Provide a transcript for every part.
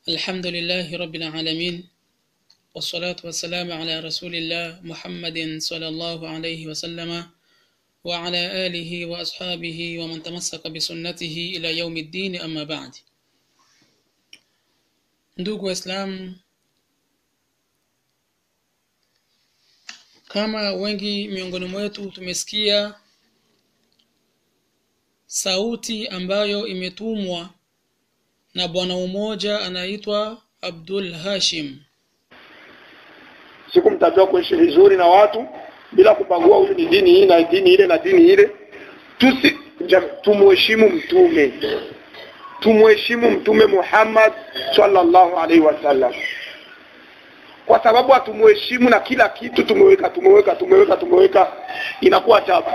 الحمد لله رب العالمين والصلاة والسلام على رسول الله محمد صلى الله عليه وسلم وعلى آله وأصحابه ومن تمسك بسنته إلى يوم الدين أما بعد. Ndugu Waislamu, kama wengi miongoni mwetu tumesikia sauti ambayo imetumwa na bwana mmoja anaitwa Abdul Hashim. Sikumtajua kuishi vizuri na watu bila kubagua huyu ni dini hii na dini ile na dini ile. Tumuheshimu mtume Muhammad sallallahu alaihi wasallam. Kwa sababu atumuheshimu na kila kitu tumeweka inakuwa tabu.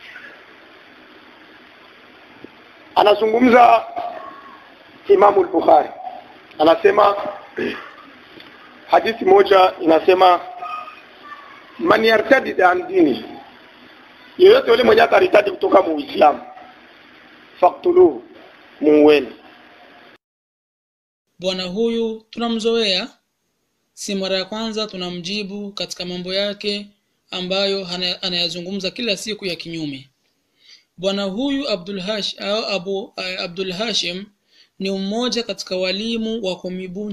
Anazungumza Imam al-Bukhari, anasema hadithi moja inasema man yartadi an dini, yeyote yule mwenye ataritadi kutoka muislamu faqtuluhu, muweni. Bwana huyu tunamzoea, si mara ya kwanza tunamjibu katika mambo yake ambayo anayazungumza kila siku ya kinyume. Bwana huyu Abdul Hashim ni mmoja katika walimu wa Komibu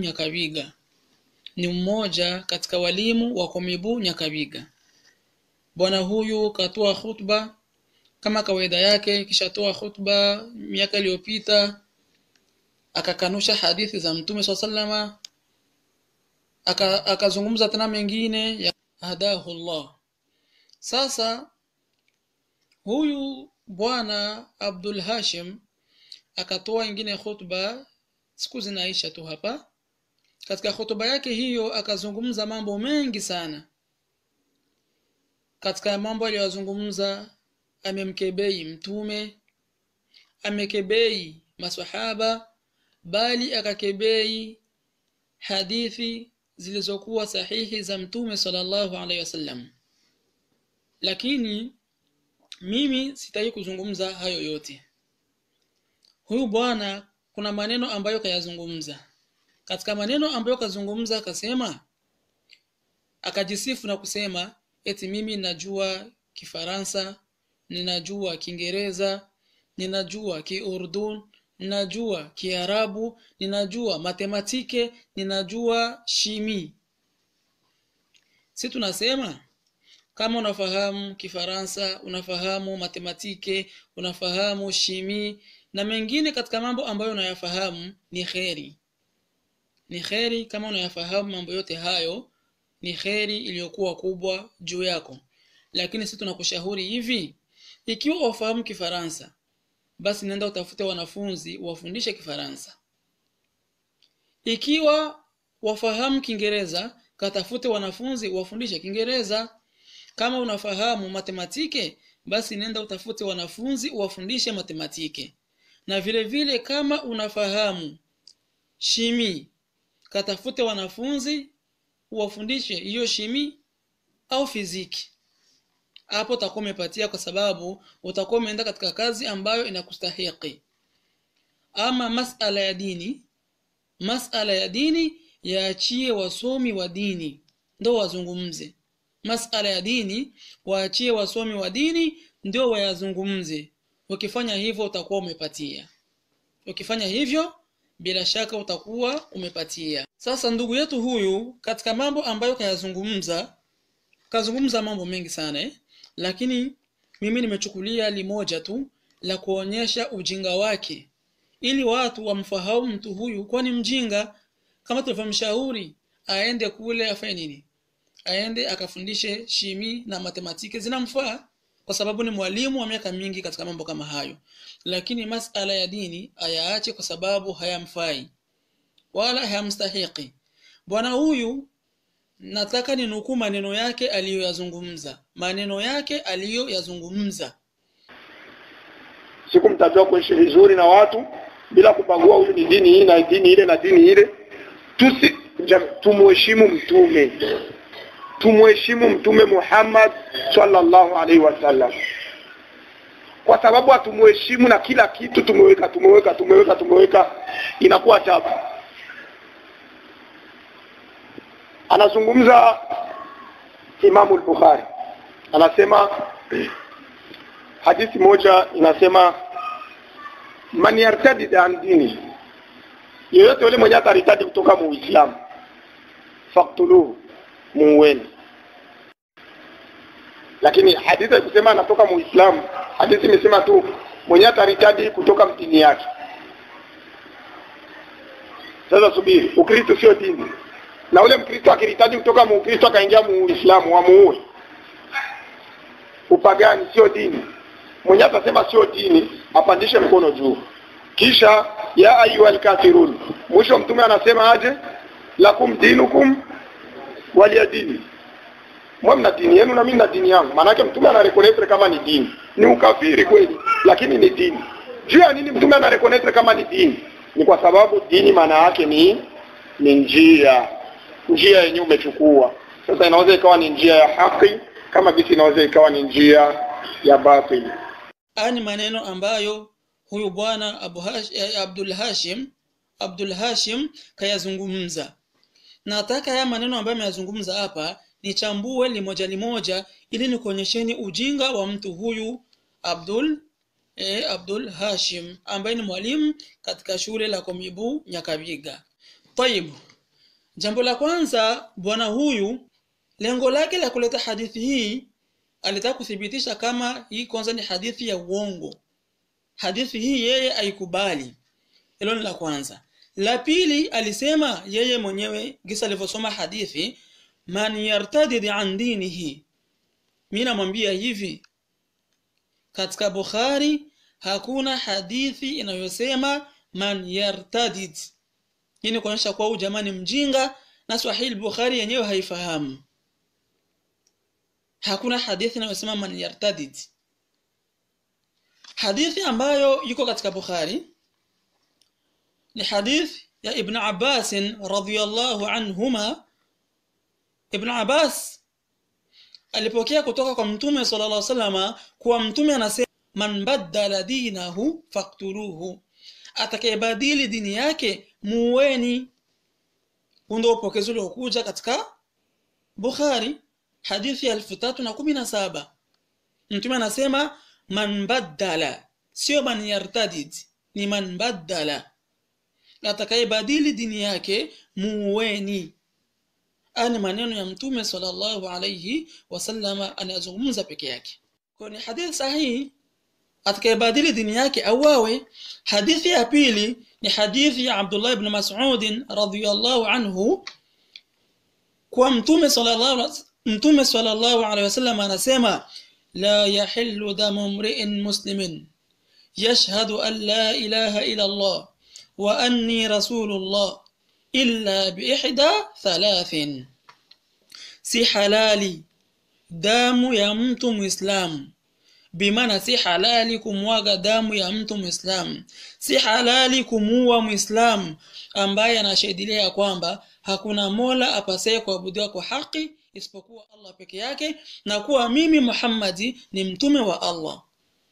Nyakabiga. Bwana huyu katoa khutba kama kawaida yake, kisha toa khutba miaka iliyopita akakanusha hadithi za Mtume SAW, akazungumza tena mengine ya hadahu Allah. Sasa huyu bwana Abdul Hashim akatoa ingine khutba, siku zinaisha tu hapa. Katika khutba yake hiyo akazungumza mambo mengi sana. Katika mambo aliyozungumza, amemkebei mtume, amekebei maswahaba, bali akakebei hadithi zilizokuwa sahihi za Mtume sallallahu alaihi wasallam. Lakini mimi sitaki kuzungumza hayo yote. Huyu bwana kuna maneno ambayo kayazungumza. Katika maneno ambayo kazungumza akasema, akajisifu na kusema eti mimi najua Kifaransa, ninajua Kiingereza, ninajua Kiurdun, ninajua Kiarabu, ninajua matematike, ninajua shimi. Si tunasema kama unafahamu Kifaransa, unafahamu matematike, unafahamu shimi na mengine katika mambo ambayo unayafahamu, ni kheri. Ni kheri kama unayafahamu mambo yote hayo, ni kheri iliyokuwa kubwa juu yako. Lakini sisi tunakushauri hivi, ikiwa ufahamu Kifaransa, basi nenda utafute wanafunzi wafundishe Kifaransa. Ikiwa wafahamu Kiingereza, katafute wanafunzi wafundishe Kiingereza. Kama unafahamu matematike, basi nenda utafute wanafunzi wafundishe matematike. Na vile vile kama unafahamu shimi, katafute wanafunzi wafundishe hiyo shimi au fiziki. Hapo utakuwa umepatia, kwa sababu utakuwa umeenda katika kazi ambayo inakustahiki. Ama masala ya dini yaachie wasomi wa dini ndio wazungumze. Masala ya dini waachie wasomi wa dini ndio wayazungumze. Ukifanya hivyo utakuwa umepatia. Ukifanya hivyo bila shaka utakuwa umepatia. Sasa ndugu yetu huyu katika mambo ambayo kazungumza mambo mengi sana lakini mimi nimechukulia limoja tu la kuonyesha ujinga wake, ili watu wamfahamu mtu huyu kwa ni mjinga. Kama tulivyomshauri aende kule afanye nini? Aende akafundishe shimi na matematiki, zinamfaa kwa sababu ni mwalimu wa miaka mingi katika mambo kama hayo. Lakini masala ya dini ayaache kwa sababu hayamfai wala hayamstahiki. Bwana huyu nataka ninukuu maneno yake aliyoyazungumza. Sikumtajua kuishi vizuri na watu bila kubagua huyu ni dini hii na dini ile na dini ile. Tumuheshimu mtume Muhammad sallallahu alaihi wasallam. Kwa sababu atumuheshimu na kila kitu tumeweka inakuwa tabu. anazungumza Imam al-Bukhari, anasema hadithi moja inasema man yartadid an dini, yeyote yule mwenye ataritadi kutoka muislamu, faqtuluhu, muweni. Lakini hadithi ikusema anatoka muislamu, hadithi imesema tu mwenye ataritadi kutoka mtini yake. Sasa subiri, Ukristo sio dini. Na ule Mkristo akiritadi kutoka Mkristo akaingia Muislamu, wamuue. Upagani sio dini. Mwenye atasema sio dini, apandishe mkono juu. Kisha ya ayyuhal kafirun. Mwisho mtume anasema aje? Lakum dinukum waliya dini. Mwa mna dini yenu na mimi na dini yangu. Maana yake mtume anareconnaître kama ni dini. Ni ukafiri kweli, lakini ni dini. Juu ya nini mtume anareconnaître kama ni dini? Ni kwa sababu dini maana yake ni njia yenyewe umechukua. Sasa inaweza ikawa ni njia ya haki kama vile inaweza ikawa ni njia ya batili. Ani maneno ambayo huyu bwana Abdul Hashim kayazungumza. Nataka haya maneno ambayo ameyazungumza hapa nichambue limoja ili nikuonyesheni ujinga wa mtu huyu Abdul Hashim ambaye ni mwalimu katika shule la Komibu Nyakabiga. Tayib. Jambo la kwanza, bwana huyu lengo lake la kuleta hadithi hii alitaka kuthibitisha kama hii kwanza ni hadithi ya uongo. Hadithi hii yeye haikubali. Hilo ni la kwanza. La pili, alisema yeye mwenyewe gisa alivyosoma hadithi, man yartadid an dinihi. Mimi namwambia hivi, katika Bukhari hakuna hadithi inayosema man yartadid. Hii ni kuonyesha kwa jamani mjinga na Sahih Bukhari yenyewe haifahamu. Hakuna hadithi inayosema man yartadid. Hadithi ambayo yuko katika Bukhari ni hadithi ya Ibn Abbas radhiyallahu anhuma. Ibn Abbas alipokea kutoka kwa Mtume sallallahu alaihi wasallam kwa Mtume anasema man baddala dinahu faqtuluhu, atakayebadili dini yake muweni. Ndio upokezi uliokuja katika Bukhari hadithi ya 1317. Mtume anasema man baddala, sio man yartadid, ni man baddala, atakayebadili dini yake muweni. Ani maneno ya Mtume sallallahu alayhi wasallam anazungumza peke yake. Kwa ni hadithi sahihi, atakayebadili dini yake auawe. Hadithi ya pili ni hadithi ya Abdullah ibn Mas'ud radhiyallahu anhu kwa Mtume sallallahu alayhi wasallam anasema la yahillu damu mri'in muslimin yashhadu an la ilaha illa Allah wa anni rasulullah illa biihda thalathin. Si halali damu ya mtu muislamu, bimaana si halali kumwaga damu ya mtu muislamu, si halali kumuua muislamu ambaye anashuhudia kwamba hakuna mola apasaye kuabudiwa kwa haki isipokuwa Allah peke yake, na kuwa mimi Muhammadi ni mtume wa Allah.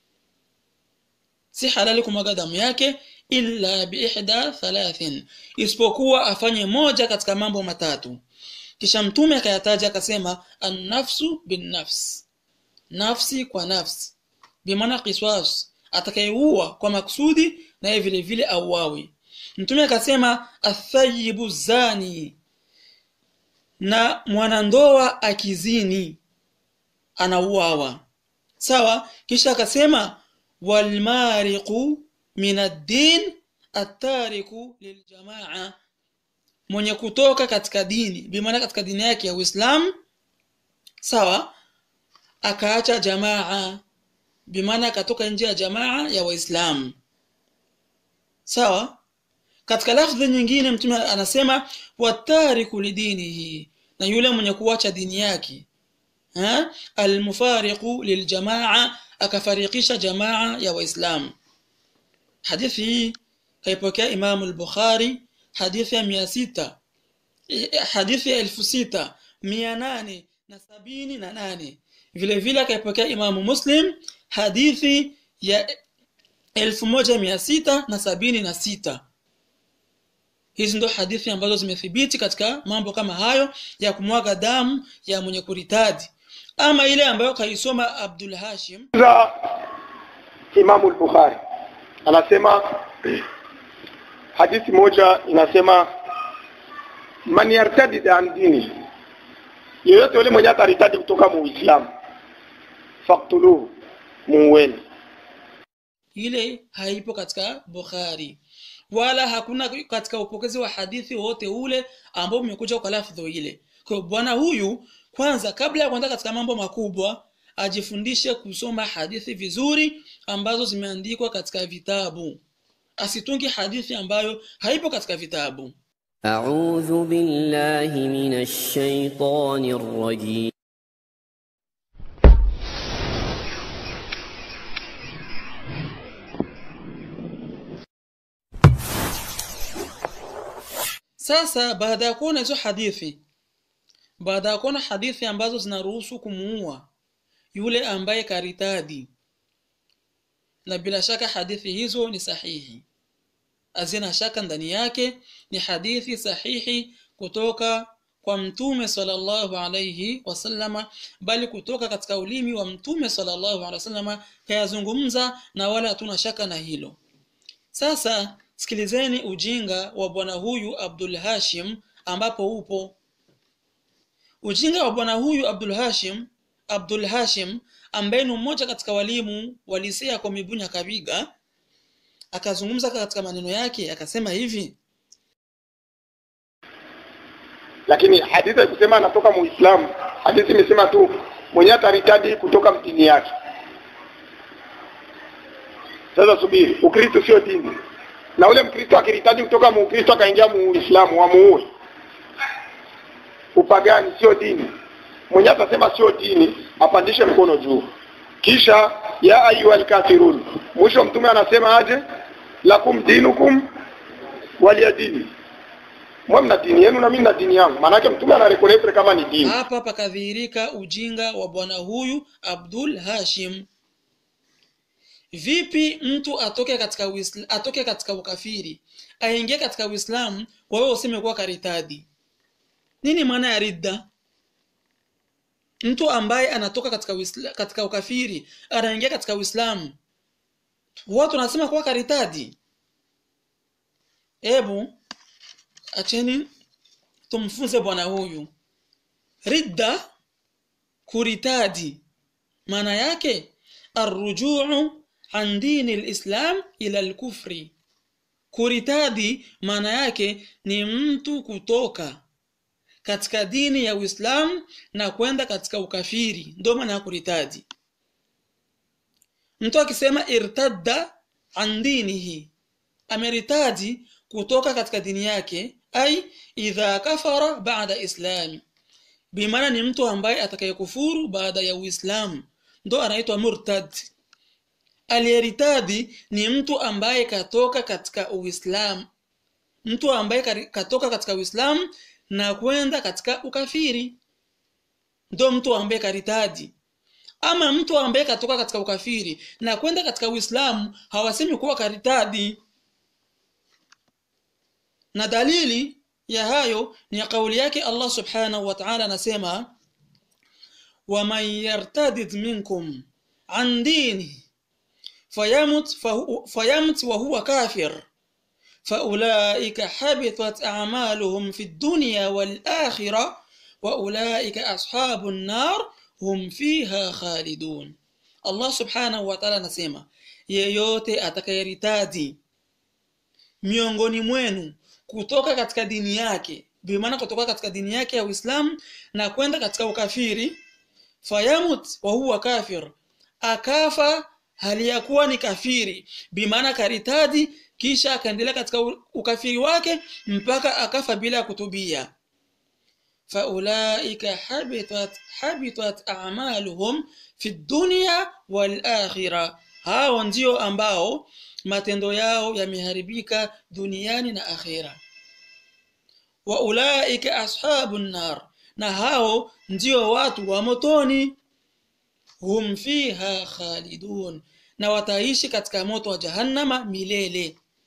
Si halali kumwaga damu yake illa biihda thalathin, isipokuwa afanye moja katika mambo matatu. Kisha Mtume akayataja akasema an-nafsu bin-nafs, nafsi kwa nafsi, bimaana qisas, atakayeua kwa maksudi na yeye vile vile auawe. Mtume akasema athayibu zani, na mwanandoa akizini anauawa. Sawa. Kisha akasema walmariqu min ad-din at-tariku liljamaa, mwenye kutoka katika dini, bimaana katika dini yake ya Uislamu, sawa, akaacha jamaa, bimaana akatoka nje ya jamaa ya Waislamu. Sawa. Katika lafzi nyingine Mtume anasema watariku lidinihi, na yule mwenye kuacha dini yake, almufariqu liljamaa, akafarikisha jamaa ya Waislamu. Hadithi hii kaipokea Imam al-Bukhari hadithi ya 600, hadithi ya 6878. Vile vile kaipokea Imam Muslim hadithi ya 1676. Hizi ndo hadithi ambazo zimethibiti katika mambo kama hayo ya kumwaga damu ya mwenye kuritadi. Ama ile ambayo kaisoma Abdul Hashim za Imam al-Bukhari anasema hadithi moja inasema man yartadid an dini, yeyote yule mwenye ataritadi kutoka muislamu faqtuluhu, muweni. Ile haipo katika Bukhari, wala hakuna katika upokezi wa hadithi wote ule ambao umekuja kwa lafdho ile. Kwa bwana huyu kwanza, kabla ya kuanza katika mambo makubwa, ajifundishe kusoma hadithi vizuri ambazo zimeandikwa katika vitabu. Asitungi hadithi ambayo haipo katika vitabu. A'udhu billahi minash shaitanir rajim. Sasa baada ya kuona hizo hadithi, baada ya kuona hadithi ambazo zinaruhusu kumuua yule ambaye karitadi, na bila shaka hadithi hizo ni sahihi, azina shaka ndani yake, ni hadithi sahihi kutoka kwa Mtume sallallahu alayhi wasallama, bali kutoka katika ulimi wa Mtume sallallahu alayhi wasallama kayazungumza, na wala hatuna shaka na hilo. Sasa sikilizeni ujinga wa bwana huyu Abdul Hashim ambapo upo. Ujinga wa bwana huyu Abdul Hashim ambaye ni mmoja katika walimu walisea kwa Mibunya Kabiga, akazungumza katika maneno yake akasema hivi. Lakini hadithi kusema anatoka muislamu, hadithi imesema tu mwenye ataritadi kutoka mtini yake. Sasa subiri, Ukristo sio dini. Na ule Mkristo akiritadi kutoka Mkristo akaingia Muislamu, wamuue. Upagani sio dini. Mwenye atasema sio dini apandishe mkono juu. Kisha ya ayyuhal kafirun, mwisho mtume anasema aje? Lakum dinukum waliyadini. Mwa mna dini yenu na mimi na dini yangu. Maana yake mtume anarekonefre kama ni dini. Hapa pakadhihirika ujinga wa bwana huyu Abdul Hashim. Vipi mtu atoke katika ukafiri aingie katika Uislamu, wewe useme kwa karitadi? Nini maana ya ridda? Mtu ambaye anatoka katika ukafiri anaingia katika Uislamu, watu wanasema kwa karitadi. Ebu acheni tumfunze bwana huyu. Ridda, kuritadi, maana yake arrujuu an dini al-Islam ila al-kufri. Kuritadi maana yake ni mtu kutoka katika dini ya Uislamu na kwenda katika ukafiri, ndio maana ya kuritadi. Mtu akisema irtadda an dinihi, ameritadi kutoka katika dini yake, ai idha kafara baada islami, bimaana ni mtu ambaye atakayekufuru baada ya Uislamu, ndio anaitwa murtad. Aliyeritadi ni mtu ambaye katoka katika Uislamu, mtu ambaye katoka katika Uislamu na kwenda katika ukafiri, ndio mtu ambaye karitadi. Ama mtu ambaye katoka katika ukafiri na kwenda katika Uislamu hawasemi kuwa karitadi. Na dalili ya hayo ni kauli yake Allah subhanahu wa ta'ala, anasema wa man yartadid minkum an dini fayamut wa huwa kafir faulaika habitat a'maluhum fi dunya wal akhirah wa ulaika ashabun nar hum fiha khalidun. Allah subhanahu wa ta'ala anasema yeyote atakayeritadi miongoni mwenu kutoka katika dini yake, bimaana kutoka katika dini yake ya Uislamu na kwenda katika ukafiri, fayamut wa huwa kafir, akafa hali ya kuwa ni kafiri, bimaana karitadi kisha akaendelea katika ukafiri wake mpaka akafa bila kutubia, faulaika habitat a'maluhum fi dunya wal akhirah, hao ndio ambao matendo yao yameharibika duniani na akhira. Wa ulaika ashabun nar, na hao ndio watu wa motoni. Hum fiha khalidun, na wataishi katika moto wa jahannama milele.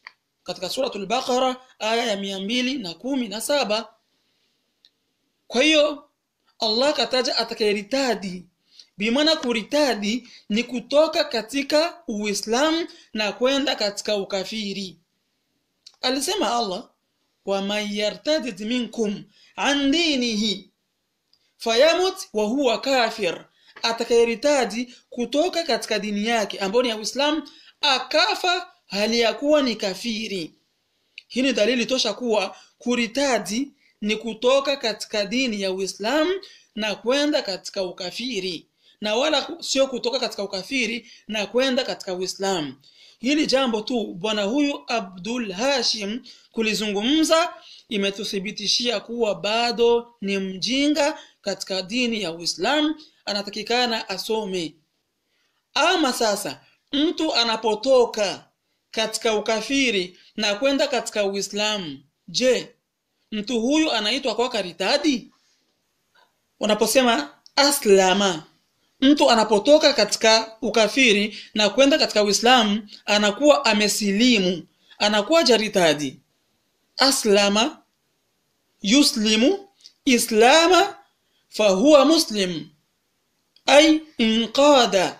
katika suratul Baqara aya ya 217. Kwa hiyo Allah kataja atakayeritadi, bimaana kuritadi ni kutoka katika Uislamu na kwenda katika ukafiri. Alisema Allah, wa man yartadid minkum an dinihi fayamut wa huwa kafir, atakayeritadi kutoka katika dini yake ambayo ni ya Uislamu akafa hali ya kuwa ni kafiri. Hii ni dalili tosha kuwa kuritadi ni kutoka katika dini ya Uislamu na kwenda katika ukafiri, na wala sio kutoka katika ukafiri na kwenda katika Uislamu. Hili jambo tu bwana huyu Abdul Hashim kulizungumza imetuthibitishia kuwa bado ni mjinga katika dini ya Uislamu, anatakikana asome. Ama sasa mtu anapotoka katika ukafiri na kwenda katika Uislamu, je, mtu huyu anaitwa kwa karitadi? Unaposema aslama, mtu anapotoka katika ukafiri na kwenda katika Uislamu anakuwa amesilimu, anakuwa jaritadi. Aslama yuslimu islama fahuwa muslim ay inqada.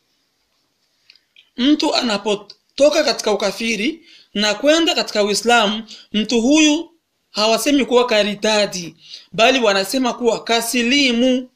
Mtu anapotoka katika ukafiri na kwenda katika Uislamu, mtu huyu hawasemi kuwa karitadi, bali wanasema kuwa kaslimu.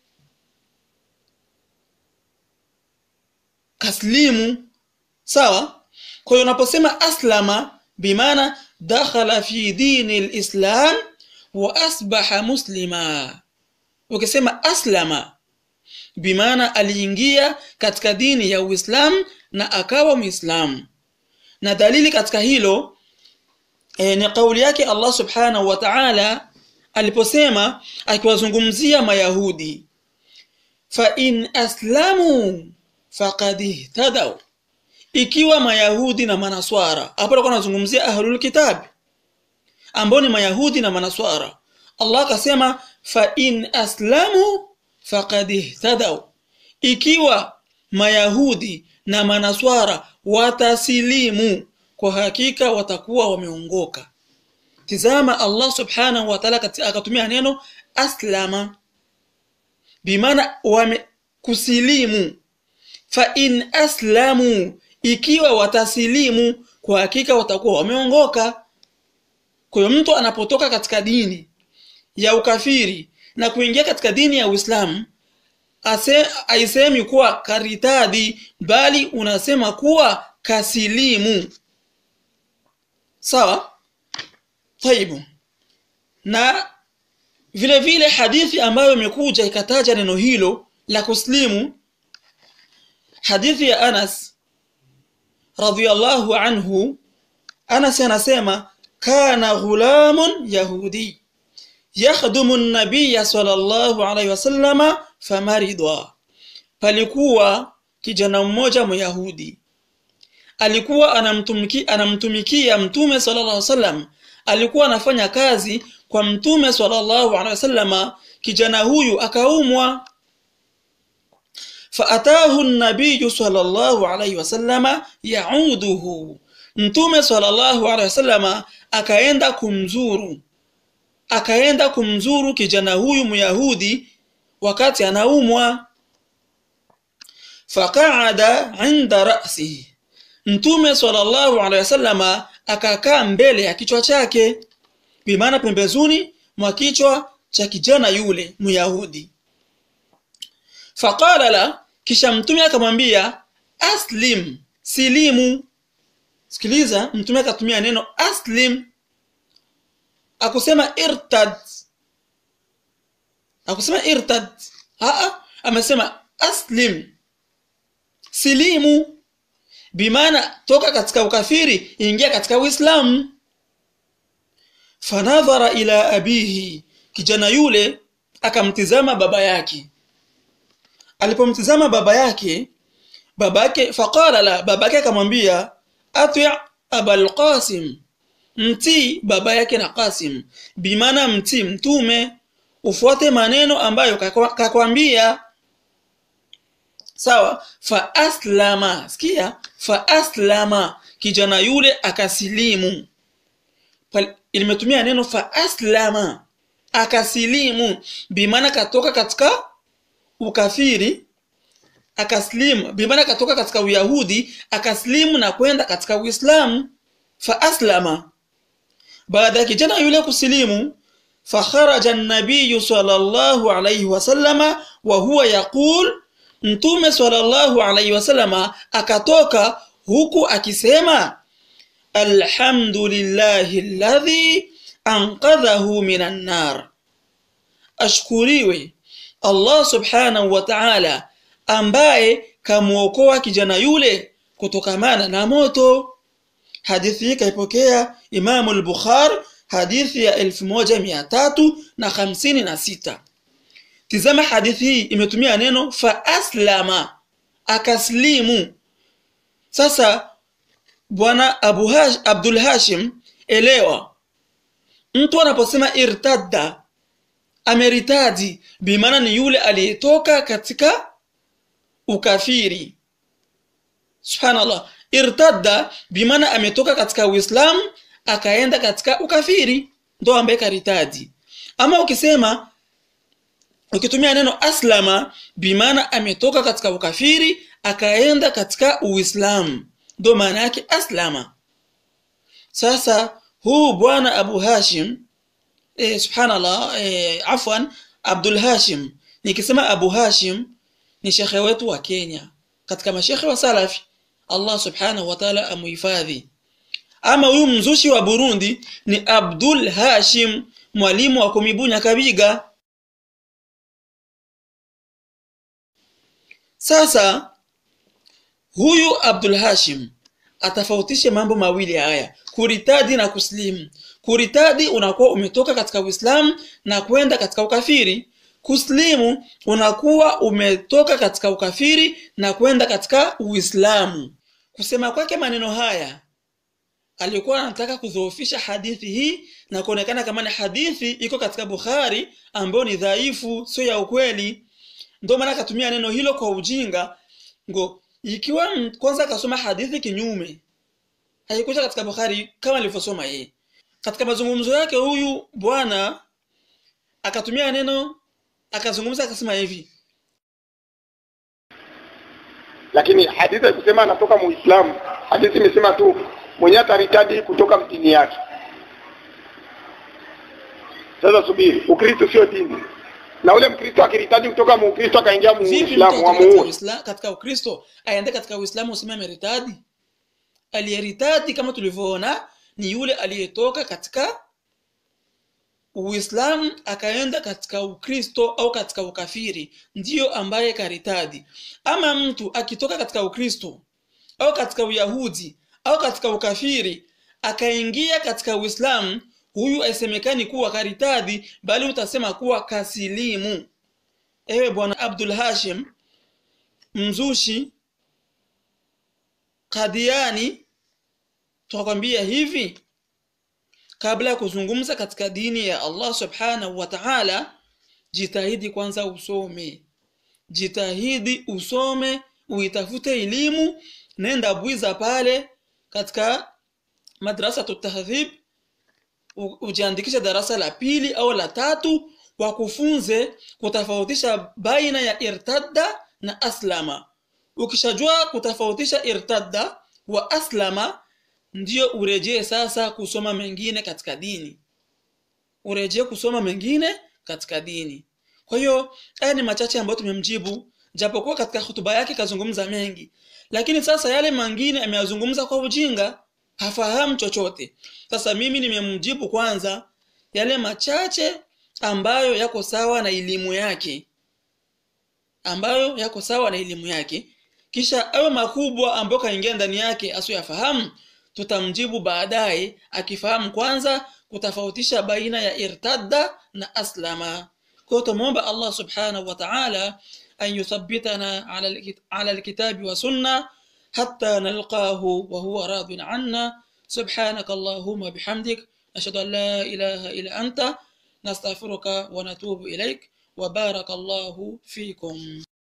Sawa? Kwa hiyo unaposema aslama bimaana dakhala fi dini alislam wa asbaha muslima. Ukisema aslama bimaana aliingia katika dini ya Uislamu na akawa Muislamu. Na dalili katika hilo ni kauli yake Allah subhanahu wa ta'ala aliposema akiwazungumzia Mayahudi, fa in aslamu faqad ihtadaw. Ikiwa Mayahudi na Manaswara, hapo alikuwa anazungumzia ahlul kitab ambao ni Mayahudi na Manaswara. Allah akasema fa in aslamu faqad ihtadaw, ikiwa Mayahudi na Manaswara watasilimu, kwa hakika watakuwa wameongoka. Tizama, Allah subhanahu wa ta'ala akatumia neno aslama bimaana wamekusilimu. Fa in aslamu, ikiwa watasilimu, kwa hakika watakuwa wameongoka. Kwa hiyo mtu anapotoka katika dini ya ukafiri na kuingia katika dini ya Uislamu, haisemi kuwa karitadi, bali unasema kuwa kasilimu. Sawa? Taibu. Na vile vile hadithi ambayo imekuja ikataja neno hilo la kuslimu, hadithi ya Anas radhiyallahu anhu. Anas anasema kana ghulamun yahudi yakhdumu an-nabiy sallallahu alayhi wasallam famarida. Palikuwa kijana mmoja Myahudi alikuwa anamtumikia Mtume sallallahu alayhi wasallam, alikuwa anafanya kazi kwa Mtume sallallahu alayhi wasallam. Kijana huyu akaumwa, faatahu an-nabiy sallallahu alayhi wasallam yauduhu. Mtume sallallahu alayhi wasallam akaenda kumzuru kijana huyu Myahudi wakati anaumwa. Faqa'ada 'inda ra'sihi, Mtume sallallahu alayhi wasallam akakaa mbele ya kichwa chake, bimaana pembezoni mwa kichwa cha kijana yule Myahudi. Faqala la, kisha Mtume akamwambia aslim, silimu. Sikiliza, Mtume akatumia neno aslim, akusema irtad. Amesema aslim, silimu, bimaana toka katika ukafiri ingia katika Uislamu. Fanadhara ila abihi, kijana yule akamtizama baba yake. Alipomtizama baba yake faqala la, babake akamwambia ati' abul qasim, mtii baba yake na Qasim, bimaana mtii Mtume, ufuate maneno ambayo kakwambia. Sawa? Fa aslama, sikia, fa aslama, kijana yule akasilimu. Imetumia neno fa aslama, akasilimu, bimaana katoka katika ukafiri, akaslimu bimaana katoka katika uyahudi akaslimu na kwenda katika uislamu. Fa aslama, baada ya kijana yule kusilimu, fa kharaja an-nabiy sallallahu alayhi wasallama wa huwa yaqul, mtume sallallahu alayhi wasallama akatoka huku akisema alhamdulillahi alladhi anqadhahu minan nar, ashkuriwe Allah subhanahu wa ta'ala ambaye kamuokoa kijana yule kutokamana na moto. Hadithi hii kaipokea Imam al-Bukhari, hadithi ya 1356. Tizama hadithi hii imetumia neno fa aslama, akaslimu. Sasa bwana Abdul Hashim, elewa, mtu anaposema irtadda, ameritadi, bimaana ni yule aliyetoka katika ukafiri. Subhanallah, irtadda bimaana ametoka katika Uislamu akaenda katika ukafiri, ndo ambaye karitadi. Ama ukitumia neno aslama, bimaana ametoka katika ukafiri akaenda katika Uislamu, ndo maana yake aslama. Sasa huu bwana Abu Hashim, subhanallah, afwan, Abdul Hashim, nikisema Abu Hashim ni shekhe wetu wa Kenya, katika mashekhe wa salafi, Allah subhanahu wa ta'ala amuhifadhi. Ama huyu mzushi wa Burundi ni Abdul Hashim, mwalimu wa Kumibunya Kabiga. Sasa huyu Abdul Hashim atafautishe mambo mawili haya, kuritadi na kuslimu. Kuritadi unakuwa umetoka katika Uislamu na kwenda katika ukafiri. Kuslimu unakuwa umetoka katika ukafiri na kwenda katika Uislamu. Kusema kwake maneno haya, alikuwa anataka kudhoofisha hadithi hii na kuonekana kama ni hadithi iko katika Bukhari ambayo ni dhaifu, sio ya ukweli. Ndio maana akatumia neno hilo kwa ujinga. Ikiwa kwanza akasoma hadithi kinyume, haikuja katika Bukhari kama alivyosoma yeye. Katika mazungumzo yake huyu bwana akatumia neno, akazungumza akasema hivi, lakini hadithi kusema anatoka Muislamu, hadithi imesema tu mwenye ataritadi kutoka mtini yake. Sasa subiri, Ukristo sio dini. Na ule Mkristo akiritadi kutoka Mkristo akaingia Muislamu, wamuue. Katika Ukristo aende katika Uislamu usimame ritadi? Aliyeritadi kama tulivyoona ni yule aliyetoka katika Uislamu akaenda katika Ukristo au katika ukafiri, ndiyo ambaye karitadi. Ama mtu akitoka katika Ukristo au katika Uyahudi au katika ukafiri akaingia katika Uislamu, huyu haisemekani kuwa karitadi, bali utasema kuwa kasilimu. Ewe bwana Abdul Hashim, mzushi Qadiani, tunakwambia hivi, kabla ya kuzungumza katika dini ya Allah subhanahu wa ta'ala, jitahidi kwanza usome. Jitahidi usome, uitafute elimu, nenda Bwiza pale katika madrasa tutahdhib, ujiandikisha darasa la 2 au la 3, wakufunze kutofautisha baina ya irtadda na aslama. Ukishajua kutofautisha irtadda wa aslama, ndio urejee sasa kusoma mengine katika dini. Urejee kusoma mengine katika dini. Kwa hiyo haya ni machache ambayo tumemjibu, japokuwa katika hutuba yake kazungumza mengi, lakini sasa yale mengine ameyazungumza kwa ujinga, hafahamu chochote. Sasa mimi nimemjibu kwanza yale machache ambayo yako sawa na elimu yake, kisha awe makubwa ambayo kaingia ndani yake asiyoyafahamu, tutamjibu baadaye akifahamu kwanza kutofautisha baina ya irtadda na aslama. Kwa tumuomba Allah subhanahu wa ta'ala an yuthabbitana ala alkitabi wa sunna hatta nalqahu wa huwa radin anna. Subhanaka Allahumma bihamdik, ashhadu an la ilaha illa anta, nastaghfiruka wa natubu ilaik, wa barakallahu fikum.